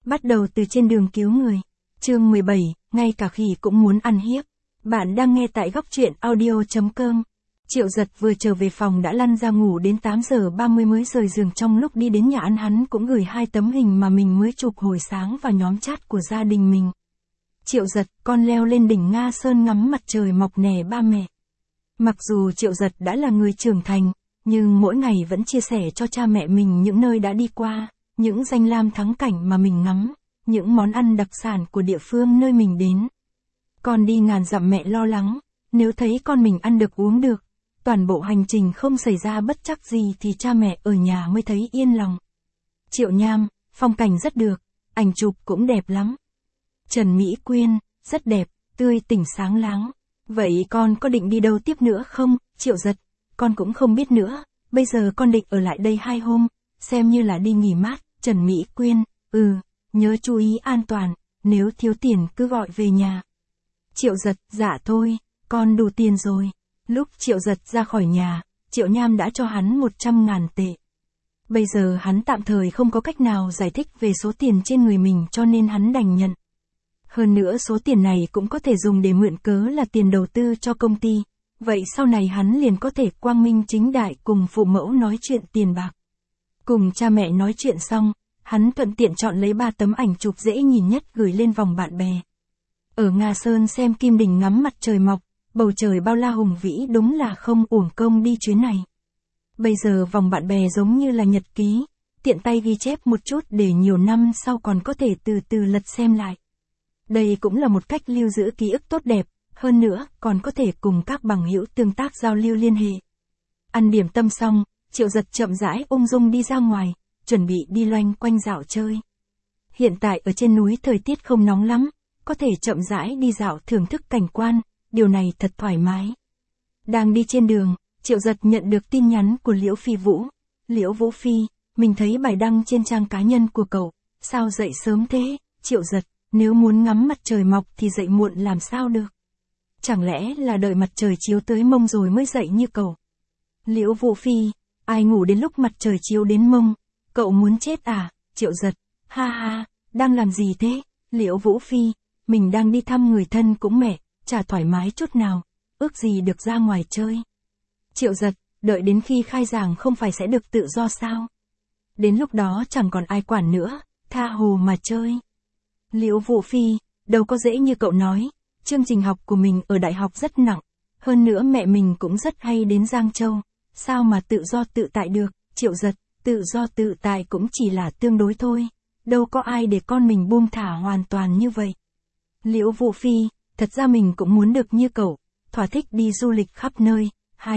Bắt đầu từ trên đường cứu người. Chương 17, ngay cả khỉ cũng muốn ăn hiếp. Bạn đang nghe tại góc truyện audio.com. Triệu Giật vừa trở về phòng đã lăn ra ngủ đến 8 giờ 30 mới rời giường. Trong lúc đi đến nhà ăn hắn cũng gửi 2 tấm hình mà mình mới chụp hồi sáng vào nhóm chat của gia đình mình. Triệu Giật, con leo lên đỉnh Nga Sơn ngắm mặt trời mọc nè ba mẹ. Mặc dù Triệu Giật đã là người trưởng thành, nhưng mỗi ngày vẫn chia sẻ cho cha mẹ mình những nơi đã đi qua, những danh lam thắng cảnh mà mình ngắm, những món ăn đặc sản của địa phương nơi mình đến. Con đi ngàn dặm mẹ lo lắng, nếu thấy con mình ăn được uống được, toàn bộ hành trình không xảy ra bất trắc gì thì cha mẹ ở nhà mới thấy yên lòng. Triệu Nham, phong cảnh rất được, ảnh chụp cũng đẹp lắm. Trần Mỹ Quyên, rất đẹp, tươi tỉnh sáng láng. Vậy con có định đi đâu tiếp nữa không? Triệu Giật, con cũng không biết nữa, bây giờ con định ở lại đây 2 hôm, xem như là đi nghỉ mát. Trần Mỹ Quyên, nhớ chú ý an toàn, nếu thiếu tiền cứ gọi về nhà. Triệu Giật, dạ thôi, con đủ tiền rồi. Lúc Triệu Giật ra khỏi nhà, Triệu Nham đã cho hắn 100.000 tệ. Bây giờ hắn tạm thời không có cách nào giải thích về số tiền trên người mình cho nên hắn đành nhận. Hơn nữa số tiền này cũng có thể dùng để mượn cớ là tiền đầu tư cho công ty. Vậy sau này hắn liền có thể quang minh chính đại cùng phụ mẫu nói chuyện tiền bạc. Cùng cha mẹ nói chuyện xong, hắn thuận tiện chọn lấy 3 tấm ảnh chụp dễ nhìn nhất gửi lên vòng bạn bè. Ở Nga Sơn xem kim đỉnh ngắm mặt trời mọc, bầu trời bao la hùng vĩ đúng là không uổng công đi chuyến này. Bây giờ vòng bạn bè giống như là nhật ký, tiện tay ghi chép một chút để nhiều năm sau còn có thể từ từ lật xem lại. Đây cũng là một cách lưu giữ ký ức tốt đẹp, hơn nữa còn có thể cùng các bằng hữu tương tác giao lưu liên hệ. Ăn điểm tâm xong, Triệu Giật chậm rãi ung dung đi ra ngoài, chuẩn bị đi loanh quanh dạo chơi. Hiện tại ở trên núi thời tiết không nóng lắm, có thể chậm rãi đi dạo thưởng thức cảnh quan, điều này thật thoải mái. Đang đi trên đường, Triệu Giật nhận được tin nhắn của Liễu Phi Vũ. Liễu Vũ Phi, mình thấy bài đăng trên trang cá nhân của cậu, sao dậy sớm thế? Triệu Giật, nếu muốn ngắm mặt trời mọc thì dậy muộn làm sao được? Chẳng lẽ là đợi mặt trời chiếu tới mông rồi mới dậy như cậu? Liễu Vũ Phi, ai ngủ đến lúc mặt trời chiếu đến mông? Cậu muốn chết à? Triệu Giật, ha ha, đang làm gì thế? Liễu Vũ Phi, mình đang đi thăm người thân cũng mẹ, chả thoải mái chút nào, ước gì được ra ngoài chơi. Triệu Giật, đợi đến khi khai giảng không phải sẽ được tự do sao? Đến lúc đó chẳng còn ai quản nữa, tha hồ mà chơi. Liễu Vũ Phi, đâu có dễ như cậu nói, chương trình học của mình ở đại học rất nặng, hơn nữa mẹ mình cũng rất hay đến Giang Châu, sao mà tự do tự tại được? Triệu Giật, tự do tự tại cũng chỉ là tương đối thôi, đâu có ai để con mình buông thả hoàn toàn như vậy. Liễu Vũ Phi, thật ra mình cũng muốn được như cậu, thỏa thích đi du lịch khắp nơi,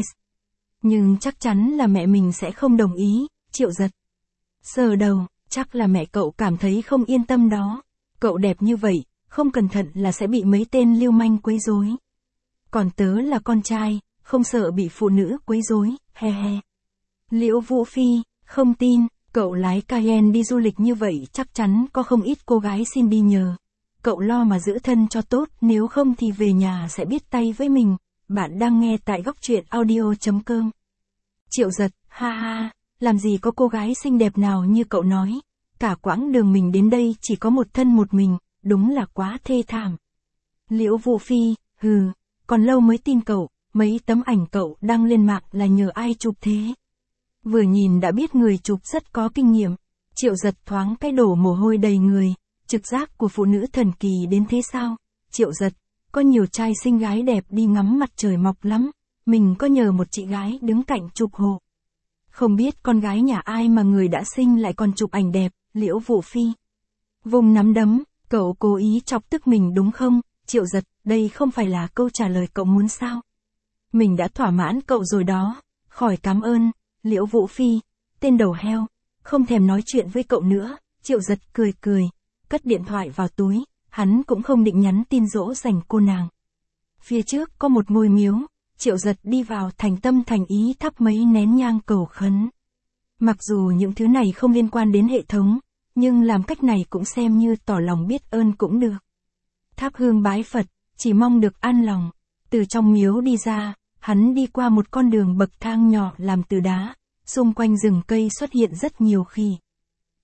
nhưng chắc chắn là mẹ mình sẽ không đồng ý. Triệu Giật, sờ đầu, chắc là mẹ cậu cảm thấy không yên tâm đó. Cậu đẹp như vậy, không cẩn thận là sẽ bị mấy tên lưu manh quấy rối. Còn tớ là con trai, không sợ bị phụ nữ quấy rối, he he. Liễu Vũ Phi, không tin, cậu lái Cayenne đi du lịch như vậy chắc chắn có không ít cô gái xin đi nhờ. Cậu lo mà giữ thân cho tốt, nếu không thì về nhà sẽ biết tay với mình. Bạn đang nghe tại góc truyện audio.com. Triệu Giật, ha ha, làm gì có cô gái xinh đẹp nào như cậu nói. Cả quãng đường mình đến đây chỉ có một thân một mình, đúng là quá thê thảm. Liễu Vũ Phi, còn lâu mới tin cậu, mấy tấm ảnh cậu đăng lên mạng là nhờ ai chụp thế? Vừa nhìn đã biết người chụp rất có kinh nghiệm. Triệu Giật thoáng cái đổ mồ hôi đầy người, trực giác của phụ nữ thần kỳ đến thế sao? Triệu Giật, có nhiều trai xinh gái đẹp đi ngắm mặt trời mọc lắm, mình có nhờ một chị gái đứng cạnh chụp hộ. Không biết con gái nhà ai mà người đã sinh lại còn chụp ảnh đẹp. Liễu Vũ Phi, vùng nắm đấm, cậu cố ý chọc tức mình đúng không? Triệu Giật, đây không phải là câu trả lời cậu muốn sao? Mình đã thỏa mãn cậu rồi đó, khỏi cảm ơn. Liễu Vũ Phi, tên đầu heo, không thèm nói chuyện với cậu nữa. Triệu Giật cười cười, cất điện thoại vào túi, hắn cũng không định nhắn tin dỗ dành cô nàng. Phía trước có một ngôi miếu, Triệu Giật đi vào thành tâm thành ý thắp mấy nén nhang cầu khấn. Mặc dù những thứ này không liên quan đến hệ thống, nhưng làm cách này cũng xem như tỏ lòng biết ơn cũng được. Thắp hương bái Phật, chỉ mong được an lòng. Từ trong miếu đi ra, hắn đi qua một con đường bậc thang nhỏ làm từ đá, xung quanh rừng cây xuất hiện rất nhiều khỉ.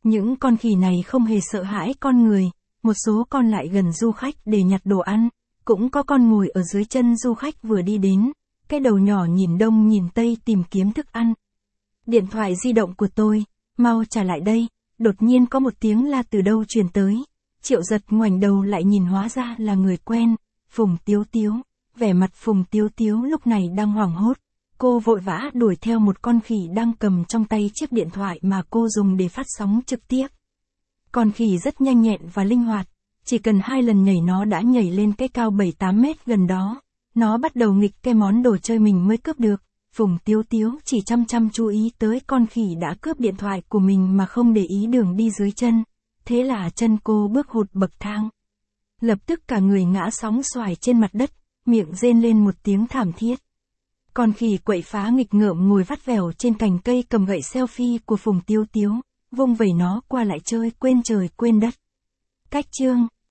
Những con khỉ này không hề sợ hãi con người, một số con lại gần du khách để nhặt đồ ăn, cũng có con ngồi ở dưới chân du khách vừa đi đến, cái đầu nhỏ nhìn đông nhìn tây tìm kiếm thức ăn. Điện thoại di động của tôi, mau trả lại đây, đột nhiên có một tiếng la từ đâu truyền tới. Triệu Giật ngoảnh đầu lại nhìn hóa ra là người quen, Phùng Tiếu Tiếu. Vẻ mặt Phùng Tiếu Tiếu lúc này đang hoảng hốt. Cô vội vã đuổi theo một con khỉ đang cầm trong tay chiếc điện thoại mà cô dùng để phát sóng trực tiếp. Con khỉ rất nhanh nhẹn và linh hoạt, chỉ cần 2 lần nhảy nó đã nhảy lên cái cao 7-8 mét gần đó. Nó bắt đầu nghịch cái món đồ chơi mình mới cướp được. Phùng Tiếu Tiếu chỉ chăm chăm chú ý tới con khỉ đã cướp điện thoại của mình mà không để ý đường đi dưới chân. Thế là chân cô bước hụt bậc thang. Lập tức cả người ngã sóng xoài trên mặt đất, miệng rên lên một tiếng thảm thiết. Con khỉ quậy phá nghịch ngợm ngồi vắt vẻo trên cành cây cầm gậy selfie của Phùng Tiếu Tiếu, vung vẩy nó qua lại chơi quên trời quên đất. Cách chương